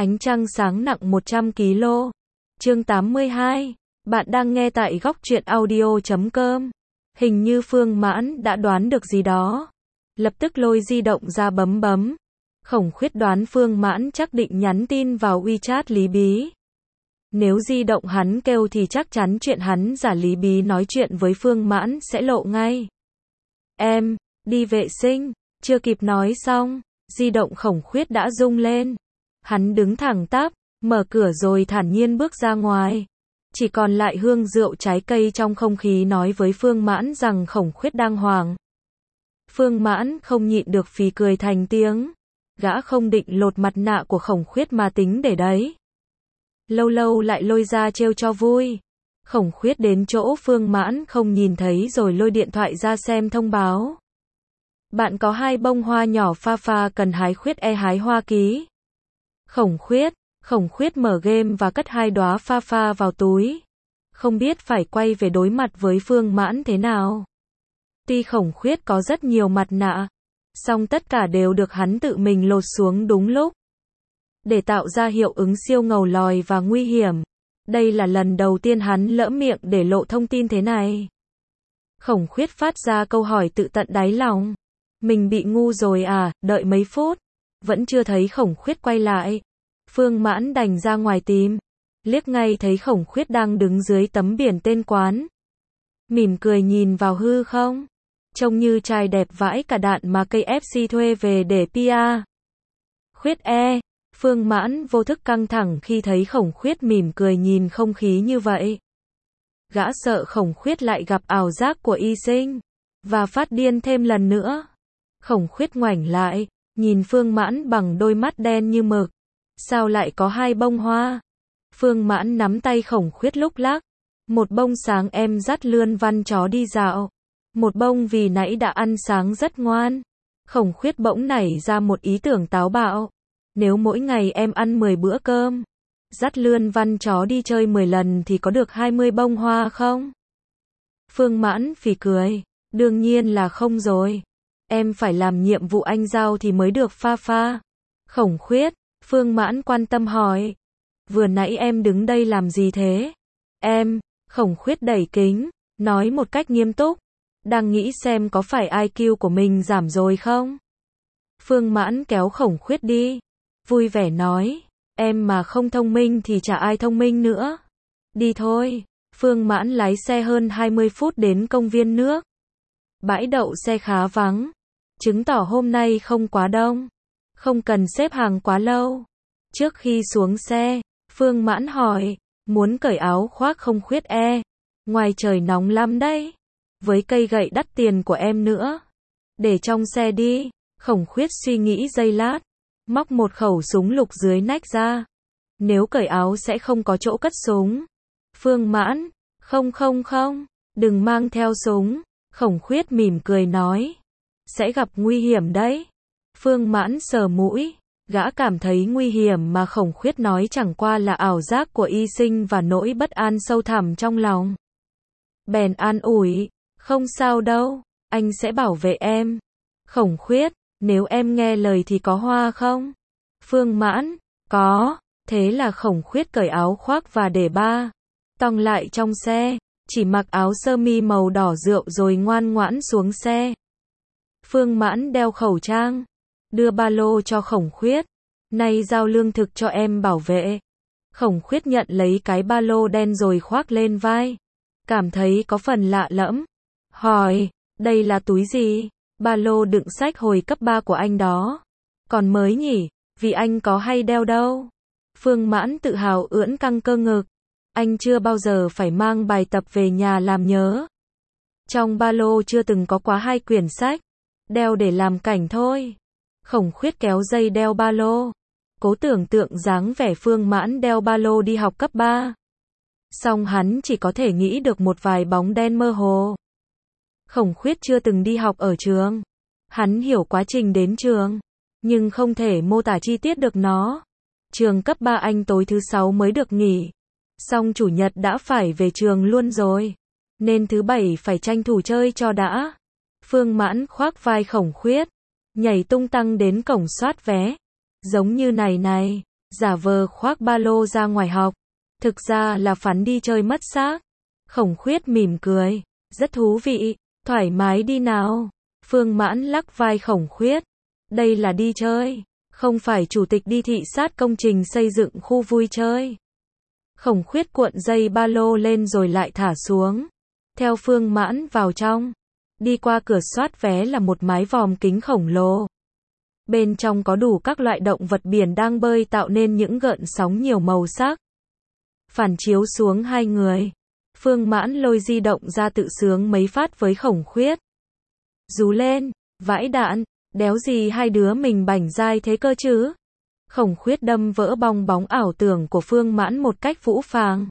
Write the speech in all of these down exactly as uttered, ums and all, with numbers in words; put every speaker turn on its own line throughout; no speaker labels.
Ánh trăng sáng nặng một trăm ki lô. Chương tám mươi hai. Bạn đang nghe tại góc truyện audio chấm com. Hình như Phương Mãn đã đoán được gì đó. Lập tức lôi di động ra bấm bấm. Khổng Khuyết đoán Phương Mãn chắc định nhắn tin vào WeChat Lý Bí. Nếu di động hắn kêu thì chắc chắn chuyện hắn giả Lý Bí nói chuyện với Phương Mãn sẽ lộ ngay. Em, đi vệ sinh, chưa kịp nói xong, di động Khổng Khuyết đã rung lên. Hắn đứng thẳng tắp, mở cửa rồi thản nhiên bước ra ngoài. Chỉ còn lại hương rượu trái cây trong không khí nói với Phương Mãn rằng Khổng Khuyết đang hoảng. Phương Mãn không nhịn được phì cười thành tiếng. Gã không định lột mặt nạ của Khổng Khuyết mà tính để đấy. Lâu lâu lại lôi ra trêu cho vui. Khổng Khuyết đến chỗ Phương Mãn không nhìn thấy rồi lôi điện thoại ra xem thông báo. Bạn có hai bông hoa nhỏ pha pha cần hái Khuyết e hái hoa ký. Khổng Khuyết, Khổng Khuyết mở game và cất hai đóa pha pha vào túi. Không biết phải quay về đối mặt với Phương Mãn thế nào. Tuy Khổng Khuyết có rất nhiều mặt nạ, song tất cả đều được hắn tự mình lột xuống đúng lúc. Để tạo ra hiệu ứng siêu ngầu lòi và nguy hiểm. Đây là lần đầu tiên hắn lỡ miệng để lộ thông tin thế này. Khổng Khuyết phát ra câu hỏi tự tận đáy lòng. Mình bị ngu rồi à, đợi mấy phút. Vẫn chưa thấy Khổng Khuyết quay lại. Phương Mãn đành ra ngoài tìm. Liếc ngay thấy Khổng Khuyết đang đứng dưới tấm biển tên quán. Mỉm cười nhìn vào hư không. Trông như trai đẹp vãi cả đạn mà ca ép xê thuê về để pê e. Khuyết e. Phương Mãn vô thức căng thẳng khi thấy Khổng Khuyết mỉm cười nhìn không khí như vậy. Gã sợ Khổng Khuyết lại gặp ảo giác của y sinh. Và phát điên thêm lần nữa. Khổng Khuyết ngoảnh lại. Nhìn Phương Mãn bằng đôi mắt đen như mực. Sao lại có hai bông hoa? Phương Mãn nắm tay Khổng Khuyết lúc lắc. Một bông sáng em dắt Lươn Văn chó đi dạo. Một bông vì nãy đã ăn sáng rất ngoan. Khổng Khuyết bỗng nảy ra một ý tưởng táo bạo. Nếu mỗi ngày em ăn mười bữa cơm, dắt Lươn Văn chó đi chơi mười lần thì có được hai mươi bông hoa không? Phương Mãn phì cười. Đương nhiên là không rồi. Em phải làm nhiệm vụ anh giao thì mới được pha pha. Khổng Khuyết, Phương Mãn quan tâm hỏi. Vừa nãy em đứng đây làm gì thế? Em, Khổng Khuyết đẩy kính, nói một cách nghiêm túc. Đang nghĩ xem có phải i kiu của mình giảm rồi không? Phương Mãn kéo Khổng Khuyết đi. Vui vẻ nói. Em mà không thông minh thì chả ai thông minh nữa. Đi thôi. Phương Mãn lái xe hơn hai mươi phút đến công viên nước. Bãi đậu xe khá vắng. Chứng tỏ hôm nay không quá đông. Không cần xếp hàng quá lâu. Trước khi xuống xe, Phương Mãn hỏi. Muốn cởi áo khoác không Khuyết e? Ngoài trời nóng lắm đấy. Với cây gậy đắt tiền của em nữa. Để trong xe đi. Khổng Khuyết suy nghĩ giây lát. Móc một khẩu súng lục dưới nách ra. Nếu cởi áo sẽ không có chỗ cất súng. Phương Mãn. Không không không. Đừng mang theo súng. Khổng Khuyết mỉm cười nói. Sẽ gặp nguy hiểm đấy. Phương Mãn sờ mũi. Gã cảm thấy nguy hiểm mà Khổng Khuyết nói chẳng qua là ảo giác của y sinh và nỗi bất an sâu thẳm trong lòng. Bèn an ủi. Không sao đâu. Anh sẽ bảo vệ em. Khổng Khuyết. Nếu em nghe lời thì có hoa không? Phương Mãn. Có. Thế là Khổng Khuyết cởi áo khoác và để ba tong lại trong xe. Chỉ mặc áo sơ mi màu đỏ rượu rồi ngoan ngoãn xuống xe. Phương Mãn đeo khẩu trang. Đưa ba lô cho Khổng Khuyết. Nay giao lương thực cho em bảo vệ. Khổng Khuyết nhận lấy cái ba lô đen rồi khoác lên vai. Cảm thấy có phần lạ lẫm. Hỏi. Đây là túi gì? Ba lô đựng sách hồi cấp ba của anh đó. Còn mới nhỉ, vì anh có hay đeo đâu. Phương Mãn tự hào ưỡn căng cơ ngực. Anh chưa bao giờ phải mang bài tập về nhà làm nhớ. Trong ba lô chưa từng có quá hai quyển sách. Đeo để làm cảnh thôi. Khổng Khuyết kéo dây đeo ba lô. Cố tưởng tượng dáng vẻ Phương Mãn đeo ba lô đi học cấp ba. Song hắn chỉ có thể nghĩ được một vài bóng đen mơ hồ. Khổng Khuyết chưa từng đi học ở trường. Hắn hiểu quá trình đến trường, nhưng không thể mô tả chi tiết được nó. Trường cấp ba anh tối thứ sáu mới được nghỉ. Song chủ nhật đã phải về trường luôn rồi. Nên thứ bảy phải tranh thủ chơi cho đã. Phương Mãn khoác vai Khổng Khuyết. Nhảy tung tăng đến cổng soát vé. Giống như này này. giả vờ khoác ba lô ra ngoài học. Thực ra là phắn đi chơi mất xác. Khổng Khuyết mỉm cười. Rất thú vị, thoải mái đi nào. Phương Mãn lắc vai Khổng Khuyết. Đây là đi chơi, không phải chủ tịch đi thị sát công trình xây dựng khu vui chơi. Khổng Khuyết cuộn dây ba lô lên rồi lại thả xuống. Theo Phương Mãn vào trong. Đi qua cửa soát vé là một mái vòm kính khổng lồ. Bên trong có đủ các loại động vật biển đang bơi tạo nên những gợn sóng nhiều màu sắc. Phản chiếu xuống hai người. Phương Mãn lôi di động ra tự sướng mấy phát với Khổng Khuyết. Rú lên, vãi đạn, đéo gì hai đứa mình bảnh dai thế cơ chứ. Khổng Khuyết đâm vỡ bong bóng ảo tưởng của Phương Mãn một cách phũ phàng.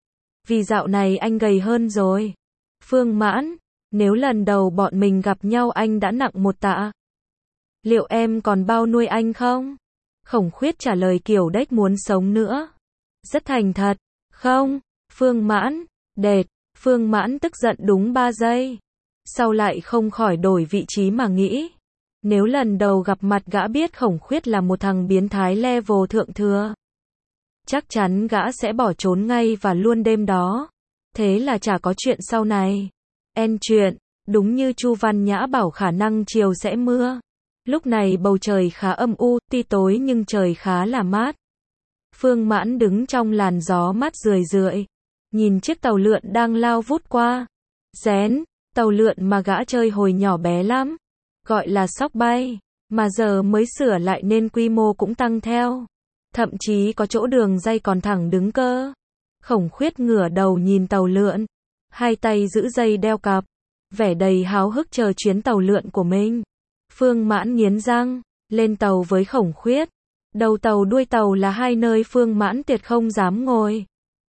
Vì dạo này anh gầy hơn rồi. Phương Mãn, nếu lần đầu bọn mình gặp nhau anh đã nặng một tạ. Liệu em còn bao nuôi anh không? Khổng Khuyết trả lời kiểu đếch muốn sống nữa. Rất thành thật. Không, Phương Mãn, đệt, Phương Mãn tức giận đúng ba giây. Sau lại không khỏi đổi vị trí mà nghĩ. Nếu lần đầu gặp mặt gã biết Khổng Khuyết là một thằng biến thái level thượng thừa. Chắc chắn gã sẽ bỏ trốn ngay và luôn đêm đó. Thế là chả có chuyện sau này. En chuyện, đúng như Chu Văn Nhã bảo khả năng chiều sẽ mưa. Lúc này bầu trời khá âm u, tuy tối nhưng trời khá là mát. Phương Mãn đứng trong làn gió mát rười rượi. Nhìn chiếc tàu lượn đang lao vút qua. Rén, tàu lượn mà gã chơi hồi nhỏ bé lắm. Gọi là sóc bay. Mà giờ mới sửa lại nên quy mô cũng tăng theo. Thậm chí có chỗ đường ray còn thẳng đứng cơ. Khổng Khuyết ngửa đầu nhìn tàu lượn. Hai tay giữ dây đeo cặp. Vẻ đầy háo hức chờ chuyến tàu lượn của mình. Phương Mãn nghiến răng. Lên tàu với Khổng Khuyết. Đầu tàu đuôi tàu là hai nơi Phương Mãn tuyệt không dám ngồi.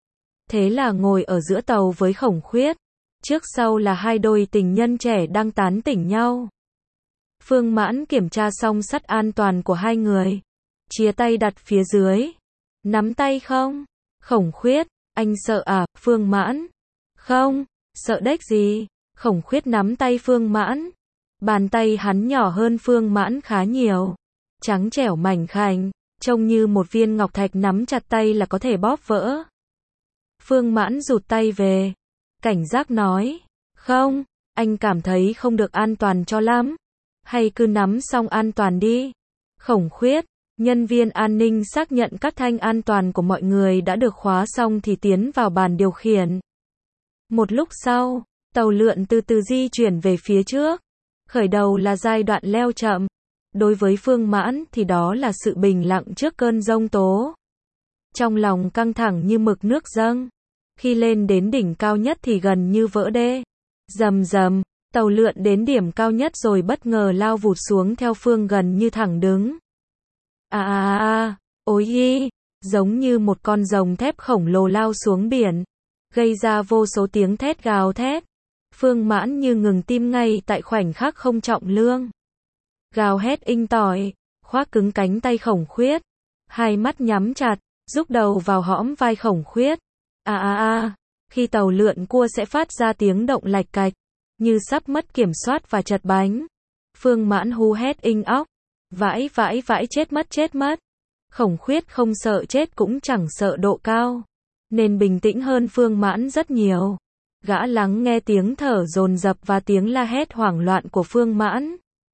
Thế là ngồi ở giữa tàu với Khổng Khuyết. Trước sau là hai đôi tình nhân trẻ đang tán tỉnh nhau. Phương Mãn kiểm tra xong sắt an toàn của hai người. Chia tay đặt phía dưới. Nắm tay không? Khổng Khuyết, anh sợ à? Phương Mãn. Không, sợ đếch gì. Khổng Khuyết nắm tay Phương Mãn. Bàn tay hắn nhỏ hơn Phương Mãn khá nhiều. Trắng trẻo mảnh khảnh, trông như một viên ngọc thạch nắm chặt tay là có thể bóp vỡ. Phương Mãn rụt tay về. Cảnh giác nói. Không, anh cảm thấy không được an toàn cho lắm. Hay cứ nắm xong an toàn đi. Khổng Khuyết, nhân viên an ninh xác nhận các thanh an toàn của mọi người đã được khóa xong thì tiến vào bàn điều khiển. Một lúc sau, tàu lượn từ từ di chuyển về phía trước. Khởi đầu là giai đoạn leo chậm. Đối với Phương Mãn thì đó là sự bình lặng trước cơn giông tố. Trong lòng căng thẳng như mực nước dâng. Khi lên đến đỉnh cao nhất thì gần như vỡ đê. Rầm rầm, tàu lượn đến điểm cao nhất rồi bất ngờ lao vụt xuống theo phương gần như thẳng đứng. À à à, ối y, giống như một con rồng thép khổng lồ lao xuống biển. Gây ra vô số tiếng thét gào thét. Phương Mãn như ngừng tim ngay tại khoảnh khắc không trọng lương. Gào hét inh tỏi, khoác cứng cánh tay Khổng Khuyết. Hai mắt nhắm chặt, rúc đầu vào hõm vai Khổng Khuyết. À à à, khi tàu lượn cua sẽ phát ra tiếng động lạch cạch, như sắp mất kiểm soát và chật bánh. Phương Mãn hú hét inh óc. Vãi vãi vãi chết mất chết mất. Khổng Khuyết không sợ chết cũng chẳng sợ độ cao. Nên bình tĩnh hơn Phương Mãn rất nhiều. Gã lắng nghe tiếng thở dồn dập và tiếng la hét hoảng loạn của Phương Mãn.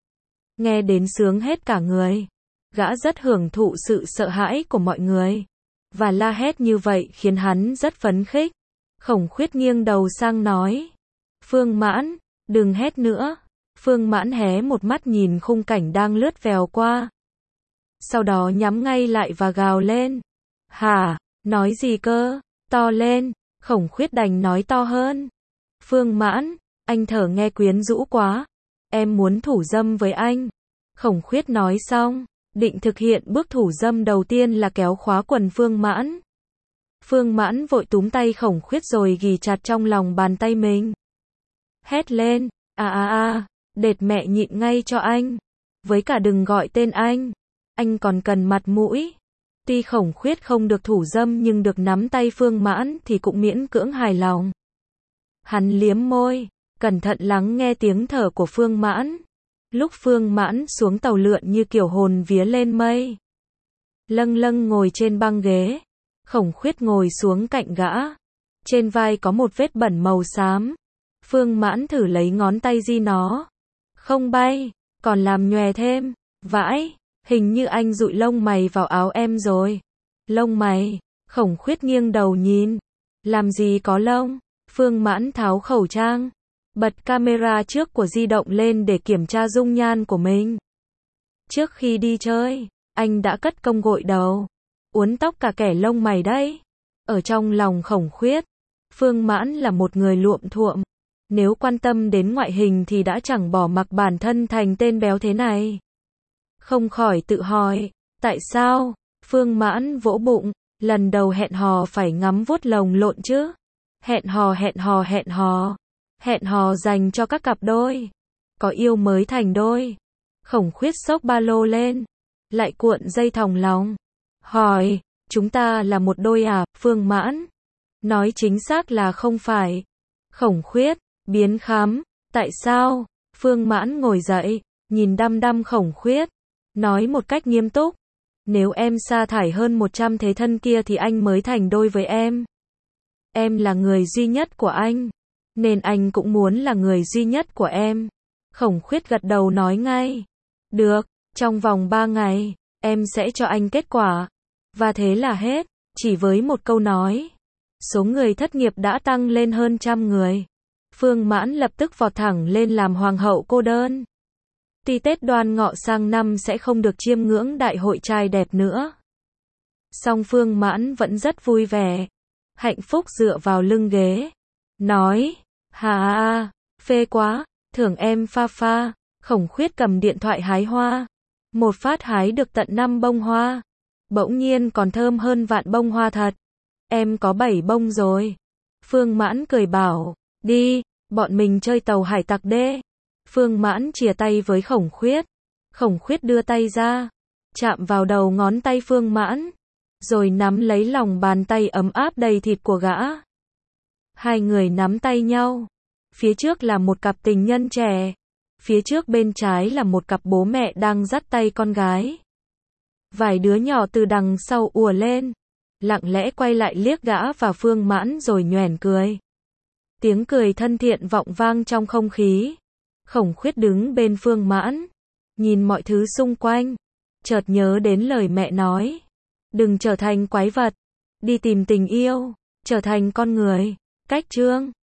Nghe đến sướng hết cả người. Gã rất hưởng thụ sự sợ hãi của mọi người. Và la hét như vậy khiến hắn rất phấn khích. Khổng Khuyết nghiêng đầu sang nói. Phương Mãn, đừng hét nữa. Phương Mãn hé một mắt nhìn khung cảnh đang lướt vèo qua. Sau đó nhắm ngay lại và gào lên. Hả, nói gì cơ? To lên. Khổng Khuyết đành nói to hơn. Phương Mãn, anh thở nghe quyến rũ quá. Em muốn thủ dâm với anh. Khổng Khuyết nói xong, định thực hiện bước thủ dâm đầu tiên là kéo khóa quần Phương Mãn. Phương Mãn vội túm tay Khổng Khuyết rồi ghì chặt trong lòng bàn tay mình. Hét lên, à à à, đệt mẹ nhịn ngay cho anh. Với cả đừng gọi tên anh. Anh còn cần mặt mũi. Tuy Khổng Khuyết không được thủ dâm nhưng được nắm tay Phương Mãn thì cũng miễn cưỡng hài lòng. Hắn liếm môi, cẩn thận lắng nghe tiếng thở của Phương Mãn. Lúc Phương Mãn xuống tàu lượn như kiểu hồn vía lên mây. Lâng lâng ngồi trên băng ghế. Khổng Khuyết ngồi xuống cạnh gã. Trên vai có một vết bẩn màu xám. Phương Mãn thử lấy ngón tay di nó. Không bay, còn làm nhòe thêm. Vãi, hình như anh dụi lông mày vào áo em rồi. Lông mày? Khổng Khuyết nghiêng đầu nhìn. Làm gì có lông? Phương Mãn tháo khẩu trang. Bật camera trước của di động lên để kiểm tra dung nhan của mình. Trước khi đi chơi, anh đã cất công gội đầu. Uốn tóc cả kẻ lông mày đấy. Ở trong lòng Khổng Khuyết, Phương Mãn là một người luộm thuộm. Nếu quan tâm đến ngoại hình thì đã chẳng bỏ mặc bản thân thành tên béo thế này. Không khỏi tự hỏi, tại sao? Phương Mãn vỗ bụng, lần đầu hẹn hò phải ngắm vuốt lồng lộn chứ. Hẹn hò hẹn hò hẹn hò. Hẹn hò dành cho các cặp đôi. Có yêu mới thành đôi. Khổng Khuyết xốc ba lô lên. Lại cuộn dây thòng lòng. Hỏi, chúng ta là một đôi à? Phương Mãn nói chính xác là không phải. Khổng Khuyết biến khám. Tại sao? Phương Mãn ngồi dậy, nhìn đăm đăm Khổng Khuyết, nói một cách nghiêm túc. Nếu em sa thải hơn một trăm thế thân kia thì anh mới thành đôi với em. Em là người duy nhất của anh, nên anh cũng muốn là người duy nhất của em. Khổng Khuyết gật đầu nói ngay. Được, trong vòng ba ngày, em sẽ cho anh kết quả. Và thế là hết. Chỉ với một câu nói, số người thất nghiệp đã tăng lên hơn trăm người. Phương Mãn lập tức vọt thẳng lên làm hoàng hậu cô đơn. Tuy Tết Đoan Ngọ sang năm sẽ không được chiêm ngưỡng đại hội trai đẹp nữa, song Phương Mãn vẫn rất vui vẻ. Hạnh phúc dựa vào lưng ghế, nói, hà, phê quá, thưởng em pha pha. Khổng Khuyết cầm điện thoại hái hoa. Một phát hái được tận năm bông hoa. Bỗng nhiên còn thơm hơn vạn bông hoa thật. Em có bảy bông rồi. Phương Mãn cười bảo, đi, bọn mình chơi tàu hải tặc đê. Phương Mãn chìa tay với Khổng Khuyết. Khổng Khuyết đưa tay ra, chạm vào đầu ngón tay Phương Mãn, rồi nắm lấy lòng bàn tay ấm áp đầy thịt của gã. Hai người nắm tay nhau. Phía trước là một cặp tình nhân trẻ. Phía trước bên trái là một cặp bố mẹ đang dắt tay con gái. Vài đứa nhỏ từ đằng sau ùa lên, lặng lẽ quay lại liếc gã và Phương Mãn rồi nhoẻn cười. Tiếng cười thân thiện vọng vang trong không khí. Khổng Khuyết đứng bên Phương Mãn, nhìn mọi thứ xung quanh, chợt nhớ đến lời mẹ nói. Đừng trở thành quái vật, đi tìm tình yêu, trở thành con người. Cách chương